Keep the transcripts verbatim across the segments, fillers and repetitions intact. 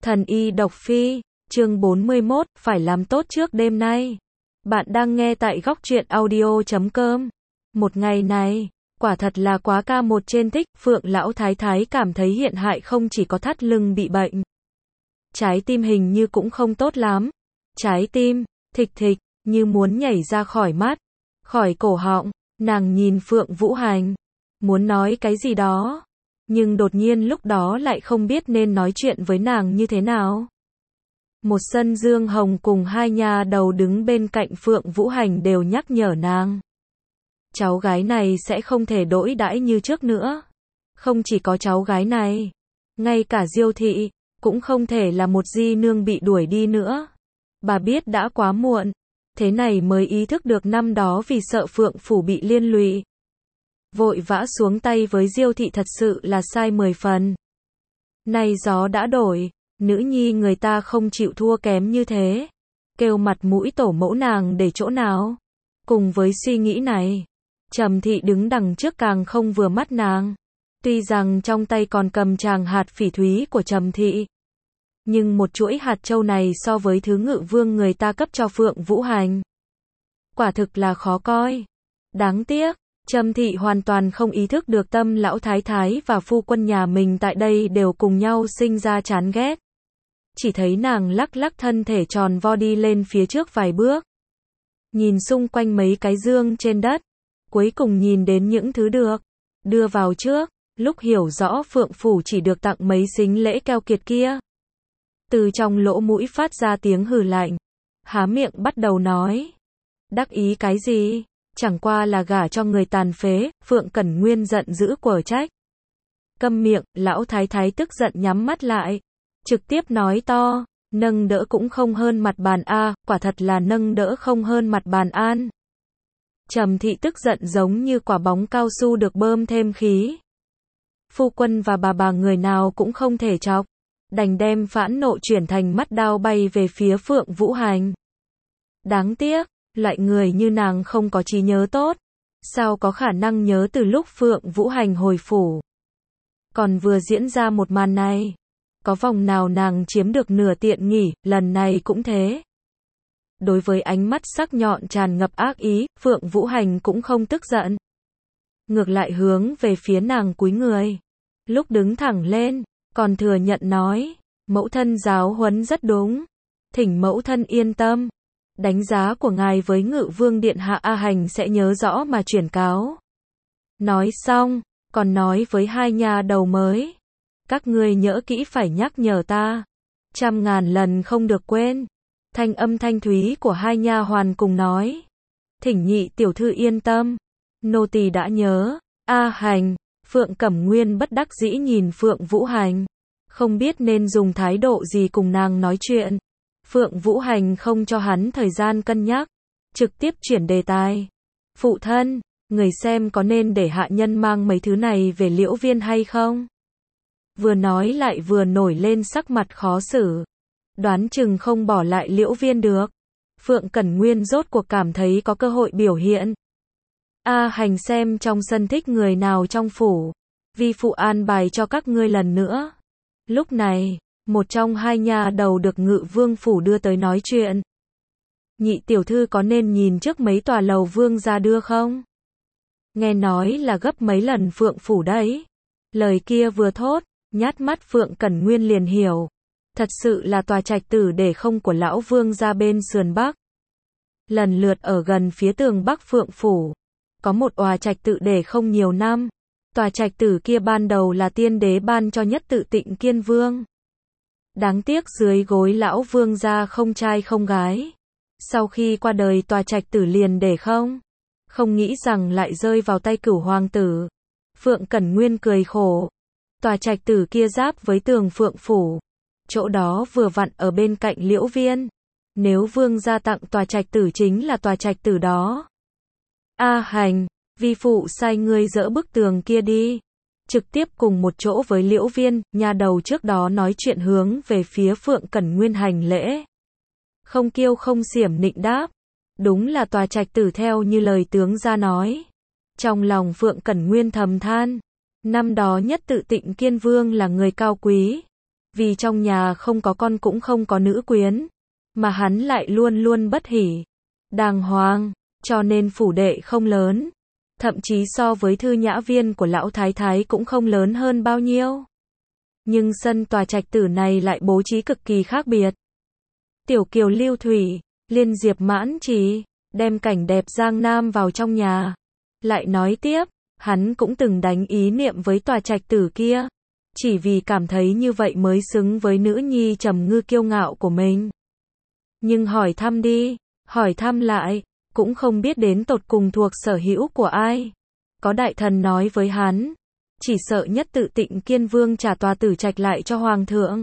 Thần y độc phi, chương bốn mươi mốt, phải làm tốt trước đêm nay. Bạn đang nghe tại góc truyện audio chấm com. Một ngày này, quả thật là quá ca một trên thích, Phượng lão thái thái cảm thấy hiện hại không chỉ có thắt lưng bị bệnh. Trái tim hình như cũng không tốt lắm. Trái tim, thịch thịch, như muốn nhảy ra khỏi mắt, khỏi cổ họng, nàng nhìn Phượng Vũ Hành. Muốn nói cái gì đó. Nhưng đột nhiên lúc đó lại không biết nên nói chuyện với nàng như thế nào. Một sân Dương Hồng cùng hai nha đầu đứng bên cạnh Phượng Vũ Hành đều nhắc nhở nàng. Cháu gái này sẽ không thể đỗi đãi như trước nữa. Không chỉ có cháu gái này, ngay cả Diêu thị, cũng không thể là một di nương bị đuổi đi nữa. Bà biết đã quá muộn, thế này mới ý thức được năm đó vì sợ Phượng phủ bị liên lụy. Vội vã xuống tay với Diêu thị thật sự là sai mười phần. Nay gió đã đổi, nữ nhi người ta không chịu thua kém như thế. Kêu mặt mũi tổ mẫu nàng để chỗ nào. Cùng với suy nghĩ này, Trầm thị đứng đằng trước càng không vừa mắt nàng. Tuy rằng trong tay còn cầm tràng hạt phỉ thúy của Trầm thị, nhưng một chuỗi hạt châu này so với thứ Ngự vương người ta cấp cho Phượng Vũ Hành, quả thực là khó coi. Đáng tiếc, Trầm thị hoàn toàn không ý thức được tâm lão thái thái và phu quân nhà mình tại đây đều cùng nhau sinh ra chán ghét. Chỉ thấy nàng lắc lắc thân thể tròn vo đi lên phía trước vài bước. Nhìn xung quanh mấy cái dương trên đất. Cuối cùng nhìn đến những thứ được đưa vào trước. Lúc hiểu rõ Phượng phủ chỉ được tặng mấy sính lễ keo kiệt kia. Từ trong lỗ mũi phát ra tiếng hừ lạnh. Há miệng bắt đầu nói. Đắc ý cái gì? Chẳng qua là gả cho người tàn phế. Phượng Cẩn Nguyên giận dữ quở trách. Câm miệng, lão thái thái tức giận nhắm mắt lại. Trực tiếp nói to, nâng đỡ cũng không hơn mặt bàn A, quả thật là nâng đỡ không hơn mặt bàn an. Trầm thị tức giận giống như quả bóng cao su được bơm thêm khí. Phu quân và bà bà người nào cũng không thể chọc, đành đem phẫn nộ chuyển thành mắt đao bay về phía Phượng Vũ Hành. Đáng tiếc, loại người như nàng không có trí nhớ tốt, sao có khả năng nhớ từ lúc Phượng Vũ Hành hồi phủ. Còn vừa diễn ra một màn này, có vòng nào nàng chiếm được nửa tiện nghỉ, lần này cũng thế. Đối với ánh mắt sắc nhọn tràn ngập ác ý, Phượng Vũ Hành cũng không tức giận. Ngược lại hướng về phía nàng cúi người. Lúc đứng thẳng lên, còn thừa nhận nói, mẫu thân giáo huấn rất đúng. Thỉnh mẫu thân yên tâm. Đánh giá của ngài với Ngự vương điện hạ A Hành sẽ nhớ rõ mà chuyển cáo. Nói xong, còn nói với hai nha đầu mới. Các ngươi nhớ kỹ phải nhắc nhở ta. Trăm ngàn lần không được quên. Thanh âm thanh thúy của hai nha hoàn cùng nói. Thỉnh nhị tiểu thư yên tâm. Nô tỳ đã nhớ. A Hành, Phượng Cẩm Nguyên bất đắc dĩ nhìn Phượng Vũ Hành. Không biết nên dùng thái độ gì cùng nàng nói chuyện. Phượng Vũ Hành không cho hắn thời gian cân nhắc. Trực tiếp chuyển đề tài. Phụ thân, người xem có nên để hạ nhân mang mấy thứ này về Liễu Viên hay không? Vừa nói lại vừa nổi lên sắc mặt khó xử. Đoán chừng không bỏ lại Liễu Viên được. Phượng Cẩn Nguyên rốt cuộc cảm thấy có cơ hội biểu hiện. A Hành xem trong sân thích người nào trong phủ. Vi phụ an bài cho các ngươi lần nữa. Lúc này, một trong hai nha đầu được Ngự vương phủ đưa tới nói chuyện. Nhị tiểu thư có nên nhìn trước mấy tòa lầu vương ra đưa không? Nghe nói là gấp mấy lần Phượng phủ đấy. Lời kia vừa thốt, nhát mắt Phượng Cẩn Nguyên liền hiểu. Thật sự là tòa trạch tử để không của lão vương ra bên sườn bắc. Lần lượt ở gần phía tường bắc Phượng phủ. Có một tòa trạch tự để không nhiều năm. Tòa trạch tử kia ban đầu là tiên đế ban cho Nhất Tự Tịnh Kiên Vương. Đáng tiếc dưới gối lão vương ra không trai không gái. Sau khi qua đời tòa trạch tử liền để không. Không nghĩ rằng lại rơi vào tay Cửu hoàng tử. Phượng Cẩn Nguyên cười khổ. Tòa trạch tử kia giáp với tường Phượng phủ. Chỗ đó vừa vặn ở bên cạnh Liễu Viên. Nếu vương gia tặng tòa trạch tử chính là tòa trạch tử đó. A Hành, vi phụ sai ngươi dỡ bức tường kia đi. Trực tiếp cùng một chỗ với Liễu Viên, nha đầu trước đó nói chuyện hướng về phía Phượng Cẩn Nguyên hành lễ. Không kiêu không xiểm nịnh đáp. Đúng là tòa trạch tử theo như lời tướng gia nói. Trong lòng Phượng Cẩn Nguyên thầm than. Năm đó Nhất Tự Tịnh Kiên Vương là người cao quý. vì trong nhà không có con cũng không có nữ quyến, mà hắn lại luôn luôn bất hỉ, đàng hoàng, cho nên phủ đệ không lớn, thậm chí so với thư nhã viên của lão thái thái cũng không lớn hơn bao nhiêu. Nhưng sân tòa trạch tử này lại bố trí cực kỳ khác biệt. Tiểu kiều lưu thủy, liên diệp mãn trì, đem cảnh đẹp Giang Nam vào trong nhà. Lại nói tiếp, hắn cũng từng đánh ý niệm với tòa trạch tử kia, chỉ vì cảm thấy như vậy mới xứng với nữ nhi trầm ngư kiêu ngạo của mình. Nhưng hỏi thăm đi, hỏi thăm lại, cũng không biết đến tột cùng thuộc sở hữu của ai. Có đại thần nói với hắn, chỉ sợ nhất tự Tịnh Kiên Vương trả tòa tử trạch lại cho hoàng thượng.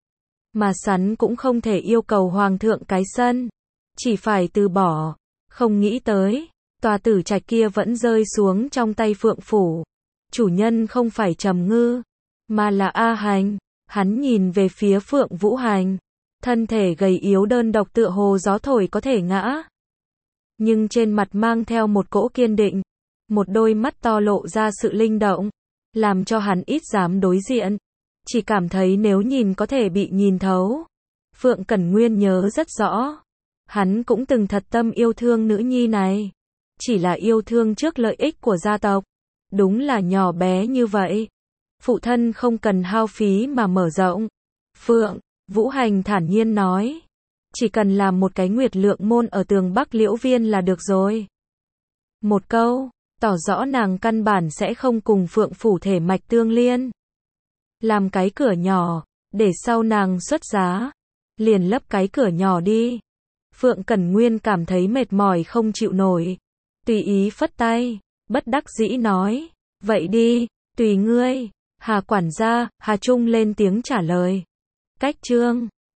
Mà sắn cũng không thể yêu cầu hoàng thượng cái sân, chỉ phải từ bỏ. Không nghĩ tới, tòa tử trạch kia vẫn rơi xuống trong tay Phượng phủ. Chủ nhân không phải Trầm Ngư, mà là A Hành. Hắn nhìn về phía Phượng Vũ Hành, thân thể gầy yếu đơn độc tựa hồ gió thổi có thể ngã. Nhưng trên mặt mang theo một cỗ kiên định, một đôi mắt to lộ ra sự linh động, làm cho hắn ít dám đối diện, chỉ cảm thấy nếu nhìn có thể bị nhìn thấu. Phượng Cẩn Nguyên nhớ rất rõ, hắn cũng từng thật tâm yêu thương nữ nhi này, chỉ là yêu thương trước lợi ích của gia tộc, đúng là nhỏ bé như vậy. Phụ thân không cần hao phí mà mở rộng. Phượng Vũ Hành thản nhiên nói, chỉ cần làm một cái Nguyệt Lượng môn ở tường Bắc Liễu Viên là được rồi. Một câu, tỏ rõ nàng căn bản sẽ không cùng Phượng phủ thể mạch tương liên. Làm cái cửa nhỏ, để sau nàng xuất giá, liền lấp cái cửa nhỏ đi. Phượng Cẩn Nguyên cảm thấy mệt mỏi không chịu nổi, tùy ý phất tay, bất đắc dĩ nói, vậy đi, tùy ngươi. Hà quản gia, Hà Trung lên tiếng trả lời. Cách chương